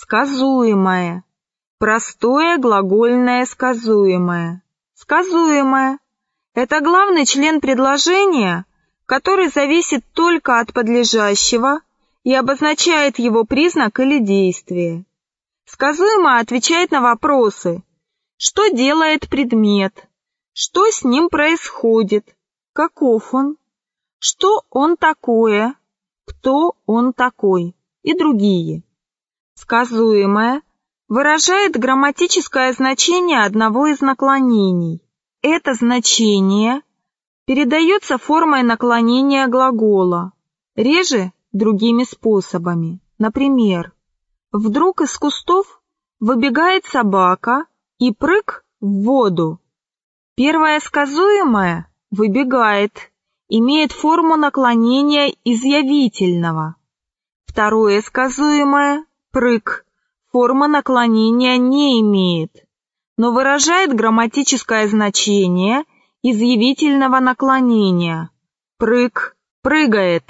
Сказуемое. Простое глагольное сказуемое. Сказуемое – это главный член предложения, который зависит только от подлежащего и обозначает его признак или действие. Сказуемое отвечает на вопросы: что делает предмет, что с ним происходит, каков он, что он такое, кто он такой и другие. Сказуемое выражает грамматическое значение одного из наклонений. Это значение передается формой наклонения глагола, реже другими способами. Например, вдруг из кустов выбегает собака и прыг в воду. Первое сказуемое «выбегает» имеет форму наклонения изъявительного. Второе сказуемое «прыг» форма наклонения не имеет, но выражает грамматическое значение изъявительного наклонения. Прыг – прыгает.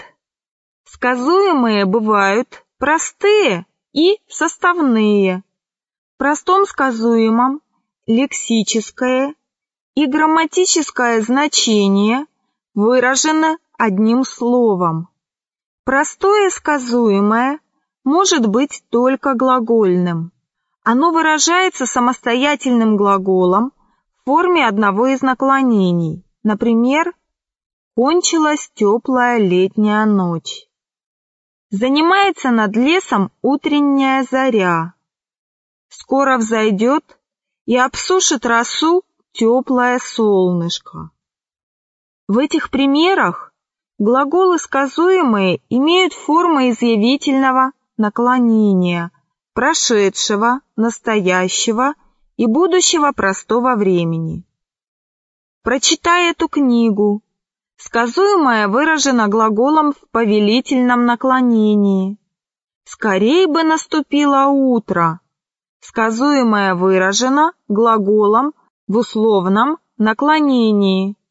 Сказуемые бывают простые и составные. В простом сказуемом лексическое и грамматическое значение выражены одним словом. Простое сказуемое может быть только глагольным. Оно выражается самостоятельным глаголом в форме одного из наклонений. Например, «кончилась теплая летняя ночь». «Занимается над лесом утренняя заря». «Скоро взойдет и обсушит росу теплое солнышко». В этих примерах глаголы сказуемые имеют форму изъявительного наклонения прошедшего, настоящего и будущего простого времени. Прочитай эту книгу. Сказуемое выражено глаголом в повелительном наклонении. Скорей бы наступило утро. Сказуемое выражено глаголом в условном наклонении.